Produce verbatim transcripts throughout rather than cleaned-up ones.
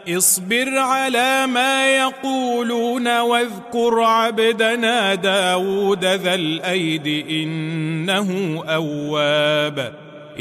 اصبر على ما يقولون واذكر عبدنا داود ذا الأيد إنه أواب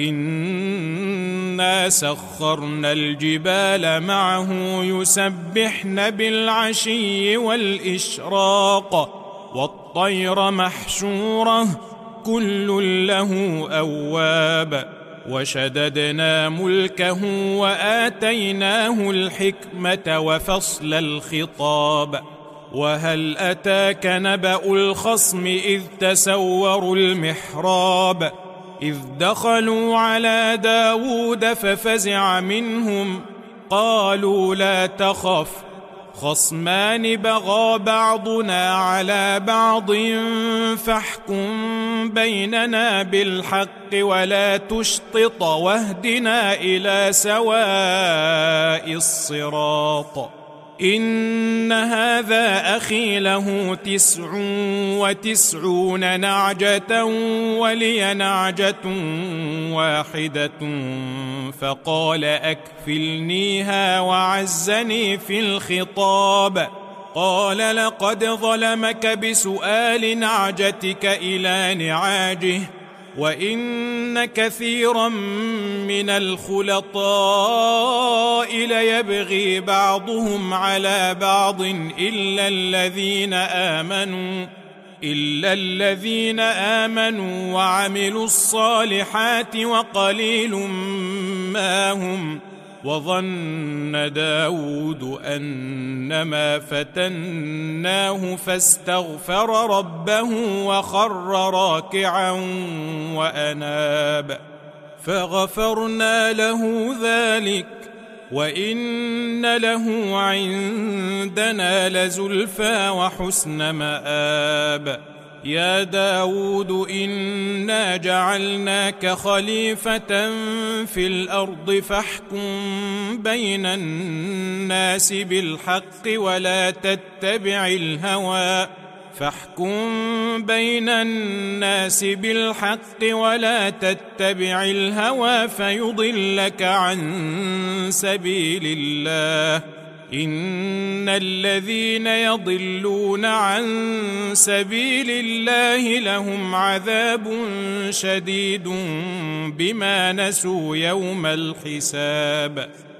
إنا سخرنا الجبال معه يسبحن بالعشي والإشراق والطير محشورة كل له أواب وشددنا ملكه وآتيناه الحكمة وفصل الخطاب وهل أتاك نبأ الخصم إذ تسوروا المحراب إذ دخلوا على داود ففزع منهم قالوا لا تخف خصمان بغى بعضنا على بعض فاحكم بيننا بالحق ولا تشطط واهدنا إلى سواء الصراط إن هذا أخي له تسع وتسعون نعجة ولي نعجة واحدة فقال أكفلنيها وعزني في الخطاب قال لقد ظلمك بسؤال نعجتك إلى نعاجه وإن كثيرا من الخلطاء ليبغي بعضهم على بعض إلا الذين آمنوا إلا الذين آمنوا وعملوا الصالحات وقليل ما هم وظن داود أنما فتناه فاستغفر ربه وخر راكعا وأناب فغفرنا له ذلك وإن له عندنا لزلفى وحسن مآب يا داود إنا جعلناك خليفة في الأرض فاحكم بين الناس بالحق ولا تتبع الهوى فاحكم بين الناس بالحق ولا تتبع الهوى فيضلك عن سبيل الله إن الذين يضلون عن سبيل الله لهم عذاب شديد بما نسوا يوم الحساب